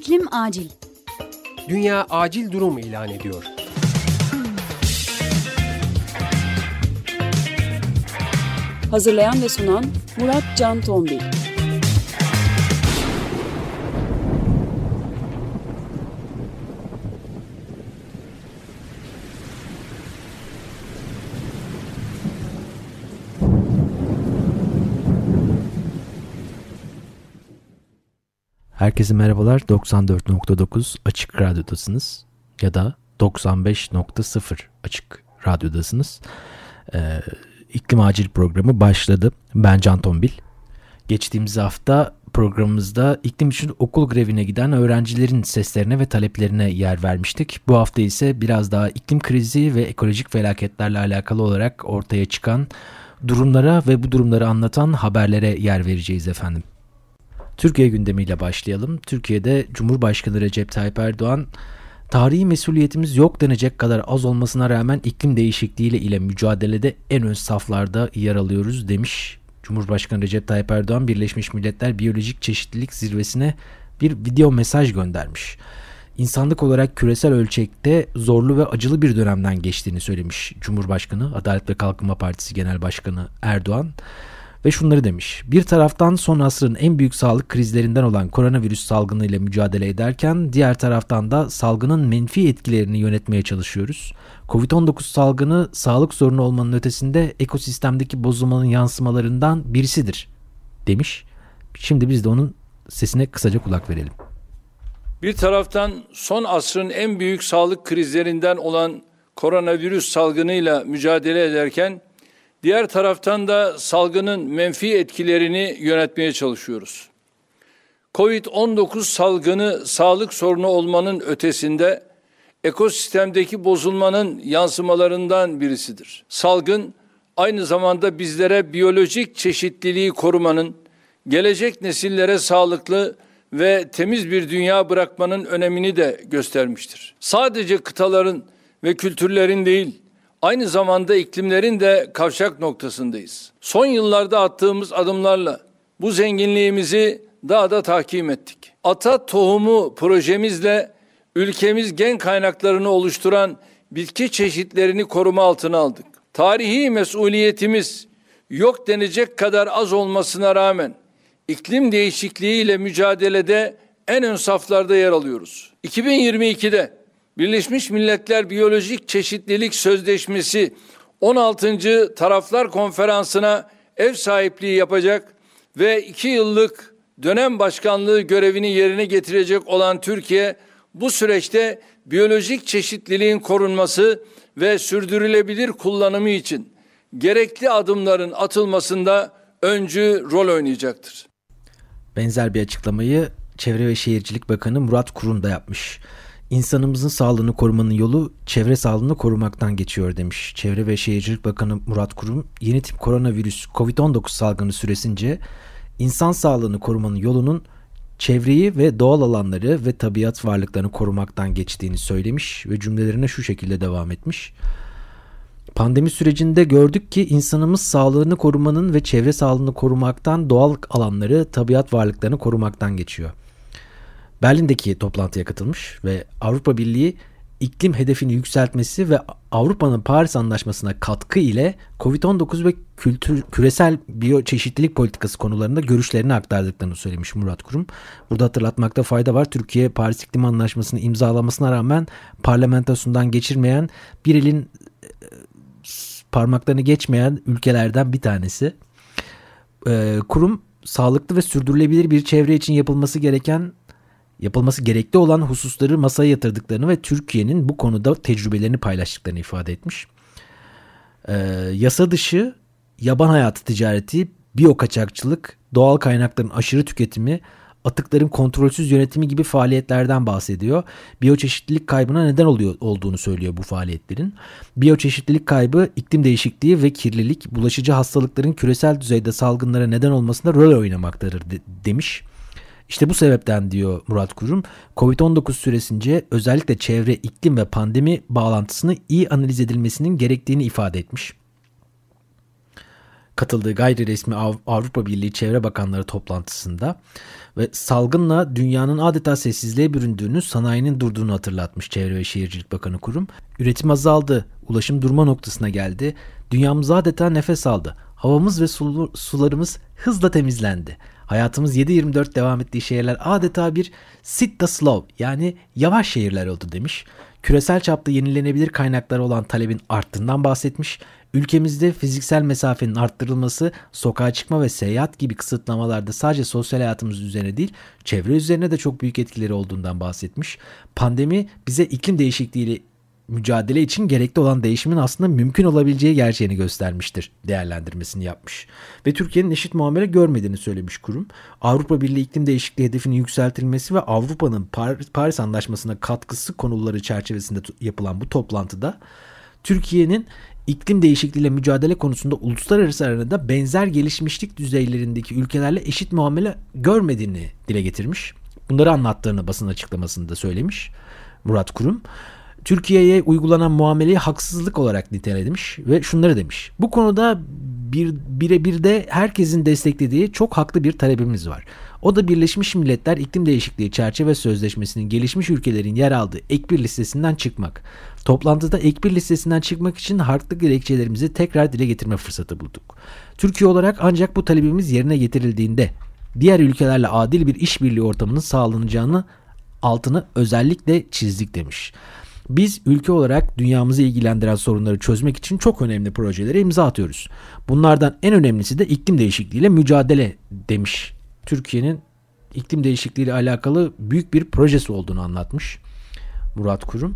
İklim acil. Dünya acil durum ilan ediyor. Hazırlayan ve sunan Murat Can Tombil. Herkese merhabalar. 94.9 Açık Radyo'dasınız ya da 95.0 Açık Radyo'dasınız. İklim Acil programı başladı. Ben Can Tombil. Geçtiğimiz hafta programımızda iklim için okul grevine giden öğrencilerin seslerine ve taleplerine yer vermiştik. Bu hafta ise biraz daha iklim krizi ve ekolojik felaketlerle alakalı olarak ortaya çıkan durumlara ve bu durumları anlatan haberlere yer vereceğiz efendim. Türkiye gündemiyle başlayalım. Türkiye'de Cumhurbaşkanı Recep Tayyip Erdoğan, tarihi mesuliyetimiz yok denecek kadar az olmasına rağmen iklim değişikliği ile mücadelede en ön saflarda yer alıyoruz demiş. Cumhurbaşkanı Recep Tayyip Erdoğan, Birleşmiş Milletler Biyolojik Çeşitlilik Zirvesi'ne bir video mesaj göndermiş. İnsanlık olarak küresel ölçekte zorlu ve acılı bir dönemden geçtiğini söylemiş Cumhurbaşkanı, Adalet ve Kalkınma Partisi Genel Başkanı Erdoğan. Ve şunları demiş: bir taraftan son asrın en büyük sağlık krizlerinden olan koronavirüs salgını ile mücadele ederken diğer taraftan da salgının menfi etkilerini yönetmeye çalışıyoruz. Covid-19 salgını sağlık sorunu olmanın ötesinde ekosistemdeki bozulmanın yansımalarından birisidir demiş. Şimdi biz de onun sesine kısaca kulak verelim. Bir taraftan son asrın en büyük sağlık krizlerinden olan koronavirüs salgınıyla mücadele ederken diğer taraftan da salgının menfi etkilerini yönetmeye çalışıyoruz. Covid-19 salgını sağlık sorunu olmanın ötesinde ekosistemdeki bozulmanın yansımalarından birisidir. Salgın aynı zamanda bizlere biyolojik çeşitliliği korumanın, gelecek nesillere sağlıklı ve temiz bir dünya bırakmanın önemini de göstermiştir. Sadece kıtaların ve kültürlerin değil, aynı zamanda iklimlerin de kavşak noktasındayız. Son yıllarda attığımız adımlarla bu zenginliğimizi daha da tahkim ettik. Ata Tohumu projemizle ülkemiz gen kaynaklarını oluşturan bitki çeşitlerini koruma altına aldık. Tarihi mesuliyetimiz yok denecek kadar az olmasına rağmen iklim değişikliğiyle mücadelede en ön saflarda yer alıyoruz. 2022'de Birleşmiş Milletler Biyolojik Çeşitlilik Sözleşmesi 16. Taraflar Konferansı'na ev sahipliği yapacak ve 2 yıllık dönem başkanlığı görevini yerine getirecek olan Türkiye, bu süreçte biyolojik çeşitliliğin korunması ve sürdürülebilir kullanımı için gerekli adımların atılmasında öncü rol oynayacaktır. Benzer bir açıklamayı Çevre ve Şehircilik Bakanı Murat Kurum da yapmış. İnsanımızın sağlığını korumanın yolu çevre sağlığını korumaktan geçiyor demiş. Çevre ve Şehircilik Bakanı Murat Kurum, yeni tip koronavirüs COVID-19 salgını süresince insan sağlığını korumanın yolunun çevreyi ve doğal alanları ve tabiat varlıklarını korumaktan geçtiğini söylemiş ve cümlelerine şu şekilde devam etmiş. Pandemi sürecinde gördük ki insanımız sağlığını korumanın ve çevre sağlığını korumaktan, doğal alanları, tabiat varlıklarını korumaktan geçiyor. Berlin'deki toplantıya katılmış ve Avrupa Birliği iklim hedefini yükseltmesi ve Avrupa'nın Paris Anlaşması'na katkı ile Covid-19 ve küresel biyoçeşitlilik politikası konularında görüşlerini aktardıklarını söylemiş Murat Kurum. Burada hatırlatmakta fayda var. Türkiye Paris İklim Anlaşması'nı imzalamasına rağmen parlamentosundan geçirmeyen, bir elin parmaklarını geçmeyen ülkelerden bir tanesi. Kurum, sağlıklı ve sürdürülebilir bir çevre için yapılması gerekli olan hususları masaya yatırdıklarını ve Türkiye'nin bu konuda tecrübelerini paylaştıklarını ifade etmiş. Yasa dışı yaban hayatı ticareti, biyokaçakçılık, doğal kaynakların aşırı tüketimi, atıkların kontrolsüz yönetimi gibi faaliyetlerden bahsediyor. Biyoçeşitlilik kaybına neden olduğunu söylüyor bu faaliyetlerin. Biyoçeşitlilik kaybı, iklim değişikliği ve kirlilik, bulaşıcı hastalıkların küresel düzeyde salgınlara neden olmasında rol oynamaktadır demiş. İşte bu sebepten, diyor Murat Kurum, Covid-19 süresince özellikle çevre, iklim ve pandemi bağlantısını iyi analiz edilmesinin gerektiğini ifade etmiş. katıldığı gayri resmi Avrupa Birliği Çevre Bakanları toplantısında ve salgınla dünyanın adeta sessizliğe büründüğünü, sanayinin durduğunu hatırlatmış Çevre ve Şehircilik Bakanı kurum. Üretim azaldı, ulaşım durma noktasına geldi, dünyamız adeta nefes aldı, havamız ve sularımız hızla temizlendi. Hayatımız 7/24 devam ettiği şehirler adeta bir sit the slow, yani yavaş şehirler oldu demiş. Küresel çapta yenilenebilir kaynaklara olan talebin arttığından bahsetmiş. Ülkemizde fiziksel mesafenin arttırılması, sokağa çıkma ve seyahat gibi kısıtlamalarda sadece sosyal hayatımız üzerine değil, çevre üzerine de çok büyük etkileri olduğundan bahsetmiş. Pandemi bize iklim değişikliğiyle mücadele için gerekli olan değişimin aslında mümkün olabileceği gerçeğini göstermiştir değerlendirmesini yapmış. Ve Türkiye'nin eşit muamele görmediğini söylemiş kurum. Avrupa Birliği iklim değişikliği hedefinin yükseltilmesi ve Avrupa'nın Paris Anlaşması'na katkısı konuları çerçevesinde yapılan bu toplantıda Türkiye'nin iklim değişikliğiyle mücadele konusunda uluslararası arenada benzer gelişmişlik düzeylerindeki ülkelerle eşit muamele görmediğini dile getirmiş. Bunları anlattığını basın açıklamasında söylemiş Murat Kurum. Türkiye'ye uygulanan muameleyi haksızlık olarak nitelemiş ve şunları demiş. Bu konuda birebir de herkesin desteklediği çok haklı bir talebimiz var. O da Birleşmiş Milletler İklim Değişikliği Çerçeve Sözleşmesi'nin gelişmiş ülkelerin yer aldığı ek bir listesinden çıkmak. Toplantıda ek bir listesinden çıkmak için haklı gerekçelerimizi tekrar dile getirme fırsatı bulduk. Türkiye olarak ancak bu talebimiz yerine getirildiğinde diğer ülkelerle adil bir işbirliği ortamının sağlanacağını altını özellikle çizdik demiş. Biz ülke olarak dünyamızı ilgilendiren sorunları çözmek için çok önemli projelere imza atıyoruz. Bunlardan en önemlisi de iklim değişikliğiyle mücadele demiş. Türkiye'nin iklim değişikliğiyle alakalı büyük bir projesi olduğunu anlatmış Murat Kurum.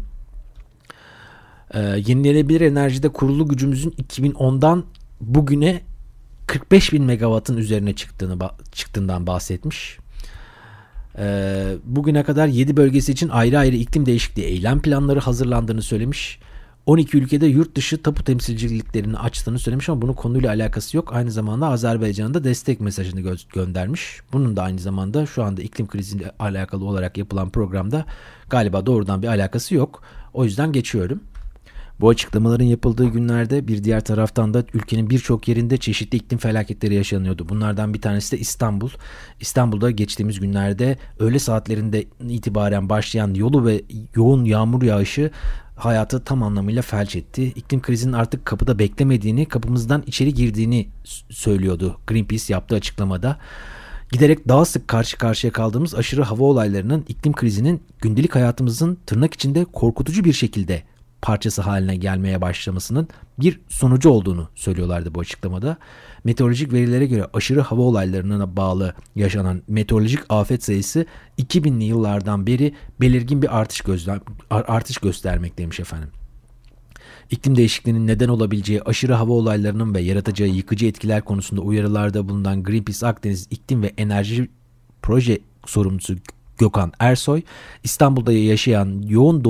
Yenilenebilir enerjide kurulu gücümüzün 2010'dan bugüne 45.000 megawattın üzerine çıktığından bahsetmiş. Bugüne kadar 7 bölgesi için ayrı ayrı iklim değişikliği eylem planları hazırlandığını söylemiş. 12 ülkede yurt dışı tapu temsilciliklerini açtığını söylemiş ama bunun konuyla alakası yok. Aynı zamanda Azerbaycan'a da destek mesajını göndermiş. Bunun da aynı zamanda şu anda iklim kriziyle alakalı olarak yapılan programda galiba doğrudan bir alakası yok. O yüzden geçiyorum. Bu açıklamaların yapıldığı günlerde bir diğer taraftan da ülkenin birçok yerinde çeşitli iklim felaketleri yaşanıyordu. Bunlardan bir tanesi de İstanbul. İstanbul'da geçtiğimiz günlerde öğle saatlerinde itibaren başlayan yolu ve yoğun yağmur yağışı hayatı tam anlamıyla felç etti. İklim krizinin artık kapıda beklemediğini, kapımızdan içeri girdiğini söylüyordu Greenpeace yaptığı açıklamada. Giderek daha sık karşı karşıya kaldığımız aşırı hava olaylarının iklim krizinin gündelik hayatımızın tırnak içinde korkutucu bir şekilde parçası haline gelmeye başlamasının bir sonucu olduğunu söylüyorlardı bu açıklamada. Meteorolojik verilere göre aşırı hava olaylarına bağlı yaşanan meteorolojik afet sayısı 2000'li yıllardan beri belirgin bir artış göstermekteymiş efendim. İklim değişikliğinin neden olabileceği aşırı hava olaylarının ve yaratacağı yıkıcı etkiler konusunda uyarılarda bulunan Greenpeace Akdeniz İklim ve Enerji Proje sorumlusu Gökhan Ersoy, İstanbul'da yaşanan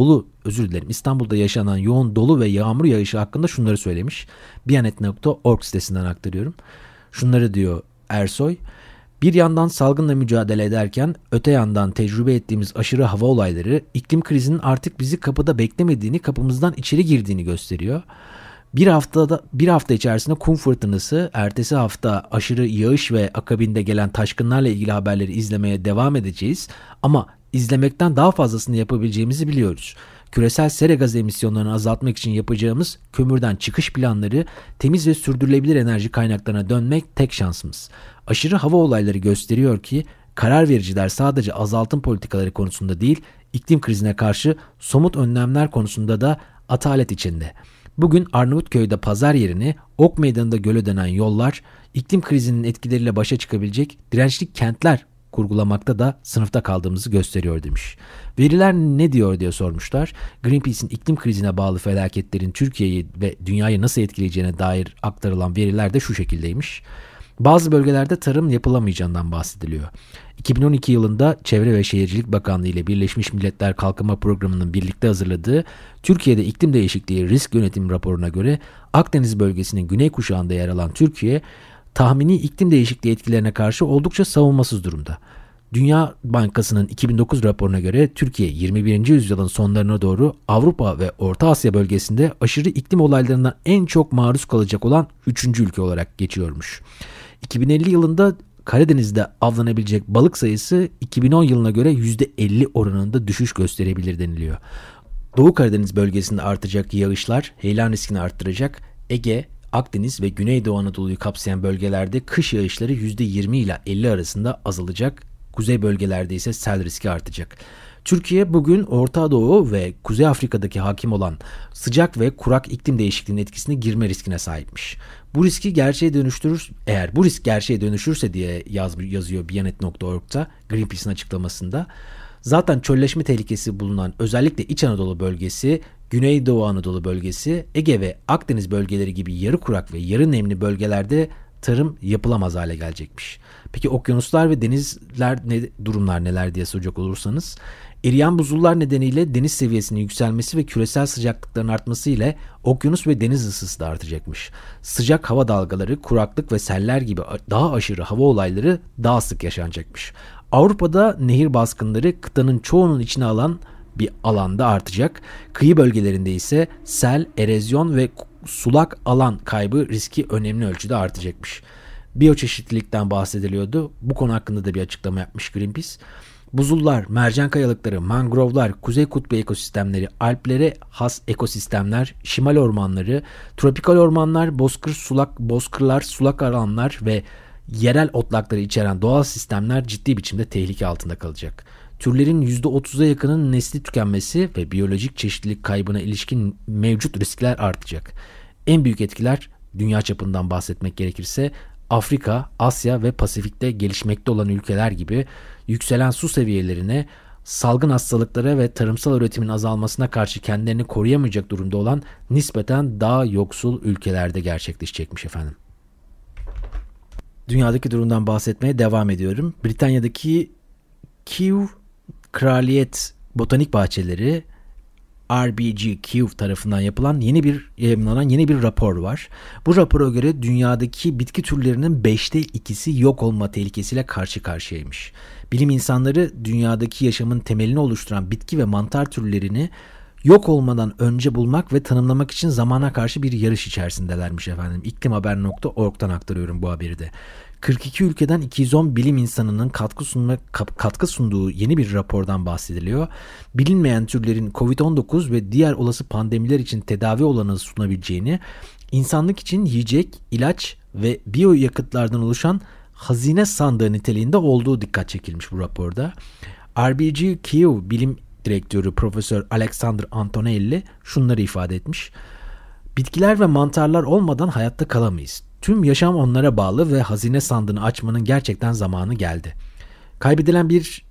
yoğun dolu ve yağmur yağışı hakkında şunları söylemiş. Biyanet.org sitesinden aktarıyorum. Şunları diyor Ersoy. Bir yandan salgınla mücadele ederken öte yandan tecrübe ettiğimiz aşırı hava olayları iklim krizinin artık bizi kapıda beklemediğini, kapımızdan içeri girdiğini gösteriyor. Bir hafta içerisinde kum fırtınası, ertesi hafta aşırı yağış ve akabinde gelen taşkınlarla ilgili haberleri izlemeye devam edeceğiz. Ama izlemekten daha fazlasını yapabileceğimizi biliyoruz. Küresel sera gazı emisyonlarını azaltmak için yapacağımız kömürden çıkış planları, temiz ve sürdürülebilir enerji kaynaklarına dönmek tek şansımız. Aşırı hava olayları gösteriyor ki karar vericiler sadece azaltım politikaları konusunda değil, iklim krizine karşı somut önlemler konusunda da atalet içinde. Bugün Arnavutköy'de pazar yerini, Ok Meydanı'nda göle dönen yollar, iklim krizinin etkileriyle başa çıkabilecek dirençli kentler kurgulamakta da sınıfta kaldığımızı gösteriyor demiş. Veriler ne diyor diye sormuşlar. Greenpeace'in iklim krizine bağlı felaketlerin Türkiye'yi ve dünyayı nasıl etkileyeceğine dair aktarılan veriler de şu şekildeymiş. Bazı bölgelerde tarım yapılamayacağından bahsediliyor. 2012 yılında Çevre ve Şehircilik Bakanlığı ile Birleşmiş Milletler Kalkınma Programı'nın birlikte hazırladığı Türkiye'de iklim değişikliği risk yönetim raporuna göre Akdeniz bölgesinin güney kuşağında yer alan Türkiye, tahmini iklim değişikliği etkilerine karşı oldukça savunmasız durumda. Dünya Bankası'nın 2009 raporuna göre Türkiye 21. yüzyılın sonlarına doğru Avrupa ve Orta Asya bölgesinde aşırı iklim olaylarına en çok maruz kalacak olan 3. ülke olarak geçiyormuş. 2050 yılında Karadeniz'de avlanabilecek balık sayısı 2010 yılına göre %50 oranında düşüş gösterebilir deniliyor. Doğu Karadeniz bölgesinde artacak yağışlar heyelan riskini arttıracak. Ege, Akdeniz ve Güneydoğu Anadolu'yu kapsayan bölgelerde kış yağışları %20 ile 50 arasında azalacak. Kuzey bölgelerde ise sel riski artacak. Türkiye bugün Orta Doğu ve Kuzey Afrika'daki hakim olan sıcak ve kurak iklim değişikliğinin etkisine girme riskine sahipmiş. Bu riski gerçeğe dönüştürür, eğer bu risk gerçeğe dönüşürse diye yazıyor Biyanet.org'da Greenpeace'in açıklamasında. Zaten çölleşme tehlikesi bulunan özellikle İç Anadolu bölgesi, Güneydoğu Anadolu bölgesi, Ege ve Akdeniz bölgeleri gibi yarı kurak ve yarı nemli bölgelerde tarım yapılamaz hale gelecekmiş. Peki okyanuslar ve denizler durumlar neler diye soracak olursanız, eriyen buzullar nedeniyle deniz seviyesinin yükselmesi ve küresel sıcaklıkların artması ile okyanus ve deniz ısısı da artacakmış. Sıcak hava dalgaları, kuraklık ve seller gibi daha aşırı hava olayları daha sık yaşanacakmış. Avrupa'da nehir baskınları kıtanın çoğunun içine alan bir alanda artacak. Kıyı bölgelerinde ise sel, erozyon ve sulak alan kaybı riski önemli ölçüde artacakmış. Biyoçeşitlilikten bahsediliyordu. Bu konu hakkında da bir açıklama yapmış Greenpeace. Buzullar, mercan kayalıkları, mangrovlar, kuzey kutbu ekosistemleri, Alplere has ekosistemler, şimal ormanları, tropikal ormanlar, bozkırlar, sulak alanlar ve yerel otlakları içeren doğal sistemler ciddi biçimde tehlike altında kalacak. Türlerin %30'a yakının nesli tükenmesi ve biyolojik çeşitlilik kaybına ilişkin mevcut riskler artacak. En büyük etkiler, dünya çapından bahsetmek gerekirse, Afrika, Asya ve Pasifik'te gelişmekte olan ülkeler gibi yükselen su seviyelerine, salgın hastalıklara ve tarımsal üretimin azalmasına karşı kendilerini koruyamayacak durumda olan nispeten daha yoksul ülkelerde gerçekleşecekmiş efendim. Dünyadaki durumdan bahsetmeye devam ediyorum. Britanya'daki Kew Kraliyet Botanik Bahçeleri RBGQ tarafından yayımlanan yeni bir rapor var. Bu rapora göre dünyadaki bitki türlerinin 5'te 2'si yok olma tehlikesiyle karşı karşıyaymış. Bilim insanları dünyadaki yaşamın temelini oluşturan bitki ve mantar türlerini yok olmadan önce bulmak ve tanımlamak için zamana karşı bir yarış içerisindelermiş efendim. İklimhaber.org'dan aktarıyorum bu haberi de. 42 ülkeden 210 bilim insanının katkı sunduğu yeni bir rapordan bahsediliyor. Bilinmeyen türlerin COVID-19 ve diğer olası pandemiler için tedavi olanağı sunabileceğini, insanlık için yiyecek, ilaç ve biyoyakıtlardan oluşan hazine sandığı niteliğinde olduğu dikkat çekilmiş bu raporda. RBGQ Bilim Direktörü Profesör Alexander Antonelli şunları ifade etmiş. Bitkiler ve mantarlar olmadan hayatta kalamayız. Tüm yaşam onlara bağlı ve hazine sandığını açmanın gerçekten zamanı geldi. Kaybedilen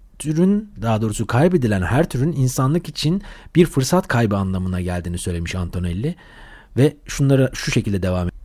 her türün insanlık için bir fırsat kaybı anlamına geldiğini söylemiş Antonelli ve şu şekilde devam ediyor.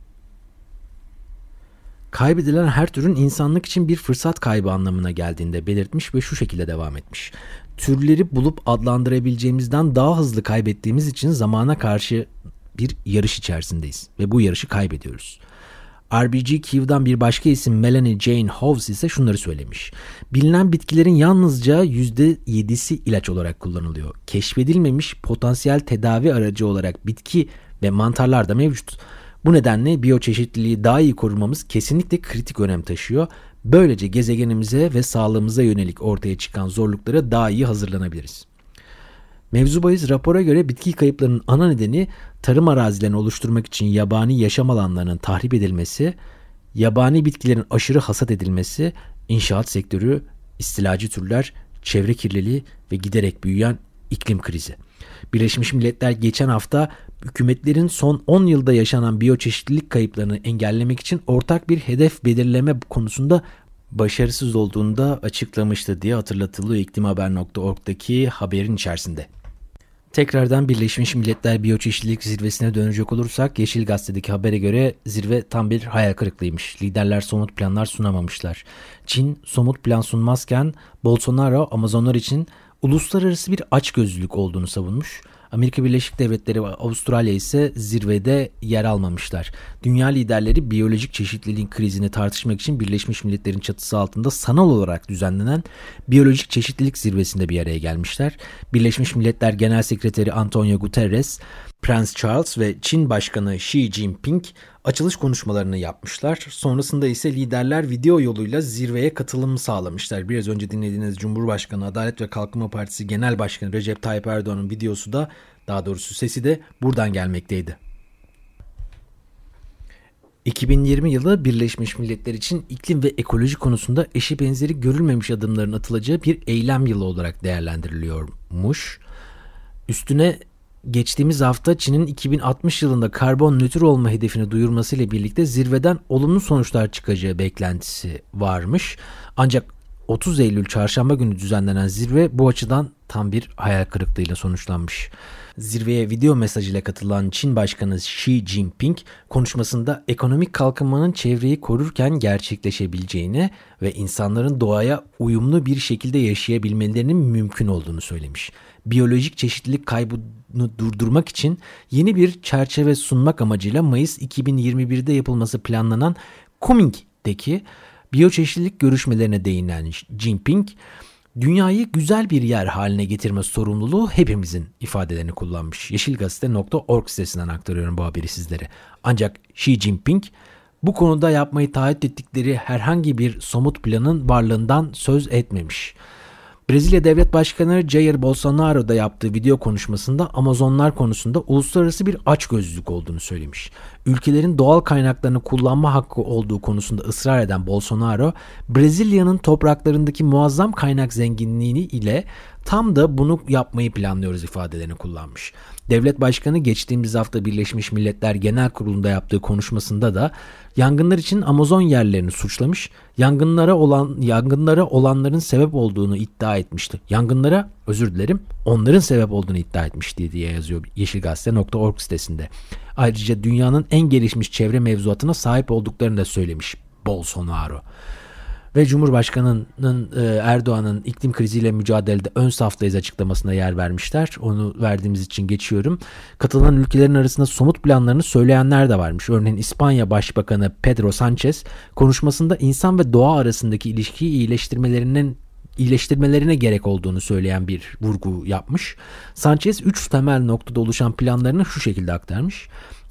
Kaybedilen her türün insanlık için bir fırsat kaybı anlamına geldiğini de belirtmiş ve şu şekilde devam etmiş. Türleri bulup adlandırabileceğimizden daha hızlı kaybettiğimiz için zamana karşı bir yarış içerisindeyiz ve bu yarışı kaybediyoruz. RBGQ'dan bir başka isim Melanie Jane Hoves ise şunları söylemiş. Bilinen bitkilerin yalnızca %7'si ilaç olarak kullanılıyor. Keşfedilmemiş potansiyel tedavi aracı olarak bitki ve mantarlar da mevcut. Bu nedenle biyoçeşitliliği daha iyi korumamız kesinlikle kritik önem taşıyor. Böylece gezegenimize ve sağlığımıza yönelik ortaya çıkan zorluklara daha iyi hazırlanabiliriz. Mevzu bahis rapora göre bitki kayıplarının ana nedeni tarım arazilerini oluşturmak için yabani yaşam alanlarının tahrip edilmesi, yabani bitkilerin aşırı hasat edilmesi, inşaat sektörü, istilacı türler, çevre kirliliği ve giderek büyüyen iklim krizi. Birleşmiş Milletler geçen hafta hükümetlerin son 10 yılda yaşanan biyoçeşitlilik kayıplarını engellemek için ortak bir hedef belirleme konusunda başarısız olduğunu da açıklamıştı diye hatırlatılıyor iklimhaber.org'daki haberin içerisinde. Tekrardan Birleşmiş Milletler Biyoçeşitlilik Zirvesi'ne dönecek olursak Yeşil Gazete'deki habere göre zirve tam bir hayal kırıklığıymış. Liderler somut planlar sunamamışlar. Çin somut plan sunmazken Bolsonaro Amazonlar için uluslararası bir açgözlülük olduğunu savunmuş. Amerika Birleşik Devletleri ve Avustralya ise zirvede yer almamışlar. Dünya liderleri biyolojik çeşitliliğin krizini tartışmak için Birleşmiş Milletler'in çatısı altında sanal olarak düzenlenen biyolojik çeşitlilik zirvesinde bir araya gelmişler. Birleşmiş Milletler Genel Sekreteri Antonio Guterres, Prens Charles ve Çin Başkanı Xi Jinping açılış konuşmalarını yapmışlar. Sonrasında ise liderler video yoluyla zirveye katılım sağlamışlar. Biraz önce dinlediğiniz Cumhurbaşkanı Adalet ve Kalkınma Partisi Genel Başkanı Recep Tayyip Erdoğan'ın videosu da, daha doğrusu sesi de buradan gelmekteydi. 2020 yılı Birleşmiş Milletler için iklim ve ekoloji konusunda eşi benzeri görülmemiş adımların atılacağı bir eylem yılı olarak değerlendiriliyormuş. Üstüne geçtiğimiz hafta Çin'in 2060 yılında karbon nötr olma hedefini duyurmasıyla birlikte zirveden olumlu sonuçlar çıkacağı beklentisi varmış. Ancak 30 Eylül çarşamba günü düzenlenen zirve bu açıdan tam bir hayal kırıklığıyla sonuçlanmış. Zirveye video mesajıyla katılan Çin Başkanı Xi Jinping konuşmasında ekonomik kalkınmanın çevreyi korurken gerçekleşebileceğini ve insanların doğaya uyumlu bir şekilde yaşayabilmelerinin mümkün olduğunu söylemiş. Biyolojik çeşitlilik kaybını durdurmak için yeni bir çerçeve sunmak amacıyla Mayıs 2021'de yapılması planlanan Kunming'deki biyoçeşitlilik görüşmelerine değinen Jinping, dünyayı güzel bir yer haline getirme sorumluluğu hepimizin ifadelerini kullanmış. Yeşilgazete.org sitesinden aktarıyorum bu haberi sizlere. Ancak Xi Jinping bu konuda yapmayı taahhüt ettikleri herhangi bir somut planın varlığından söz etmemiş. Brezilya Devlet Başkanı Jair Bolsonaro da yaptığı video konuşmasında Amazonlar konusunda uluslararası bir açgözlülük olduğunu söylemiş. Ülkelerin doğal kaynaklarını kullanma hakkı olduğu konusunda ısrar eden Bolsonaro, Brezilya'nın topraklarındaki muazzam kaynak zenginliği ile tam da bunu yapmayı planlıyoruz ifadelerini kullanmış. Devlet Başkanı geçtiğimiz hafta Birleşmiş Milletler Genel Kurulu'nda yaptığı konuşmasında da yangınlar için Amazon yerlerini suçlamış, yangınlara olanların sebep olduğunu iddia etmişti. Onların sebep olduğunu iddia etmişti diye yazıyor Yeşilgazete.org sitesinde. Ayrıca dünyanın en gelişmiş çevre mevzuatına sahip olduklarını da söylemiş Bolsonaro. Ve Cumhurbaşkanı'nın Erdoğan'ın iklim kriziyle mücadelede ön saftayız açıklamasına yer vermişler. Onu verdiğimiz için geçiyorum. Katılan ülkelerin arasında somut planlarını söyleyenler de varmış. Örneğin İspanya Başbakanı Pedro Sánchez konuşmasında insan ve doğa arasındaki ilişkiyi iyileştirmelerine gerek olduğunu söyleyen bir vurgu yapmış. Sánchez 3 temel noktada oluşan planlarını şu şekilde aktarmış.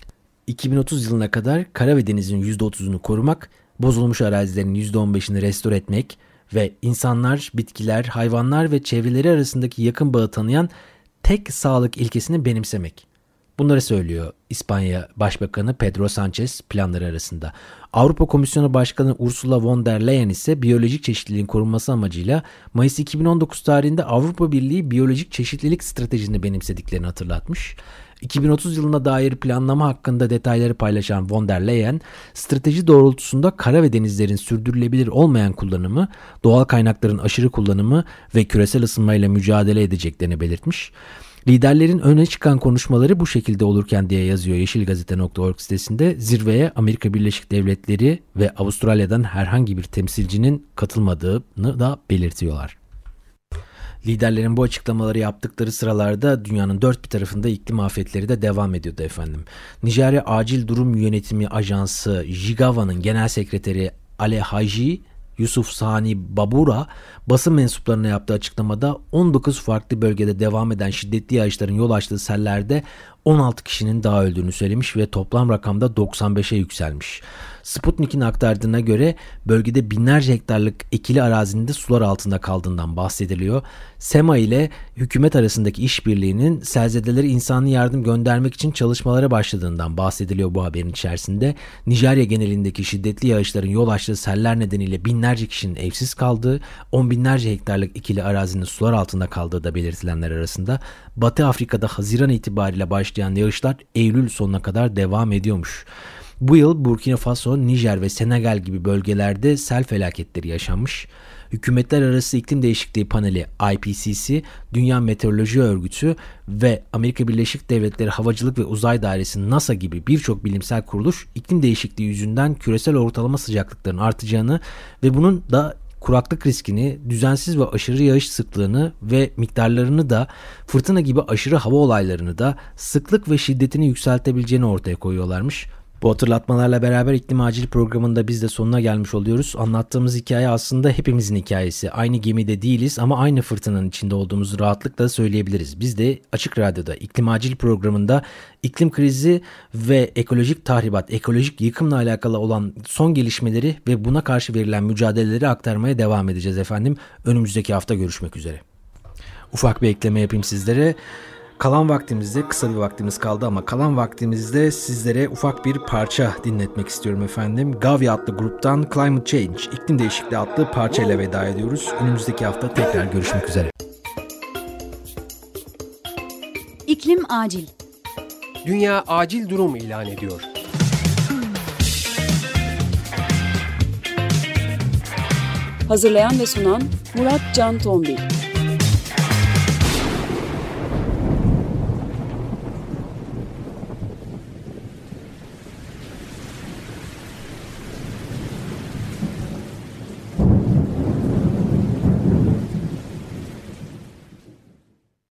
2030 yılına kadar kara ve denizin %30'unu korumak, bozulmuş arazilerin %15'ini restore etmek ve insanlar, bitkiler, hayvanlar ve çevreleri arasındaki yakın bağı tanıyan tek sağlık ilkesini benimsemek. Bunları söylüyor İspanya Başbakanı Pedro Sánchez planları arasında. Avrupa Komisyonu Başkanı Ursula von der Leyen ise biyolojik çeşitliliğin korunması amacıyla Mayıs 2019 tarihinde Avrupa Birliği biyolojik çeşitlilik stratejisini benimsediklerini hatırlatmış. 2030 yılına dair planlama hakkında detayları paylaşan von der Leyen, strateji doğrultusunda kara ve denizlerin sürdürülebilir olmayan kullanımı, doğal kaynakların aşırı kullanımı ve küresel ısınmayla mücadele edeceklerini belirtmiş. Liderlerin öne çıkan konuşmaları bu şekilde olurken diye yazıyor Yeşilgazete.org sitesinde, zirveye Amerika Birleşik Devletleri ve Avustralya'dan herhangi bir temsilcinin katılmadığını da belirtiyorlar. Liderlerin bu açıklamaları yaptıkları sıralarda dünyanın dört bir tarafında iklim afetleri de devam ediyordu efendim. Nijerya Acil Durum Yönetimi Ajansı JIGAVA'nın genel sekreteri Alhaji Yusuf Sani Babura basın mensuplarına yaptığı açıklamada 19 farklı bölgede devam eden şiddetli yağışların yol açtığı sellerde 16 kişinin daha öldüğünü söylemiş ve toplam rakamda 95'e yükselmiş. Sputnik'in aktardığına göre bölgede binlerce hektarlık ekili arazinin de sular altında kaldığından bahsediliyor. SEMA ile hükümet arasındaki işbirliğinin selzedelere insani yardım göndermek için çalışmalara başladığından bahsediliyor bu haberin içerisinde. Nijerya genelindeki şiddetli yağışların yol açtığı seller nedeniyle binlerce kişinin evsiz kaldığı, 10 binlerce hektarlık ekili arazinin sular altında kaldığı da belirtilenler arasında. Batı Afrika'da Haziran itibariyle başlayan yağışlar Eylül sonuna kadar devam ediyormuş. Bu yıl Burkina Faso, Nijer ve Senegal gibi bölgelerde sel felaketleri yaşanmış. Hükümetler Arası İklim Değişikliği Paneli IPCC, Dünya Meteoroloji Örgütü ve Amerika Birleşik Devletleri Havacılık ve Uzay Dairesi NASA gibi birçok bilimsel kuruluş iklim değişikliği yüzünden küresel ortalama sıcaklıkların artacağını ve bunun da kuraklık riskini, düzensiz ve aşırı yağış sıklığını ve miktarlarını da fırtına gibi aşırı hava olaylarını da sıklık ve şiddetini yükseltebileceğini ortaya koyuyorlarmış. Bu hatırlatmalarla beraber iklim acil programında biz de sonuna gelmiş oluyoruz. Anlattığımız hikaye aslında hepimizin hikayesi. Aynı gemide değiliz ama aynı fırtınanın içinde olduğumuzu rahatlıkla söyleyebiliriz. Biz de Açık Radyo'da iklim acil programında iklim krizi ve ekolojik tahribat, ekolojik yıkımla alakalı olan son gelişmeleri ve buna karşı verilen mücadeleleri aktarmaya devam edeceğiz efendim. Önümüzdeki hafta görüşmek üzere. Ufak bir ekleme yapayım sizlere. Kalan vaktimizde, kısa bir vaktimiz kaldı ama kalan vaktimizde sizlere ufak bir parça dinletmek istiyorum efendim. Gavi adlı gruptan Climate Change, iklim değişikliği adlı parçayla veda ediyoruz. Önümüzdeki hafta tekrar görüşmek üzere. İklim acil. Dünya acil durum ilan ediyor. Hazırlayan ve sunan Murat Can Tombil.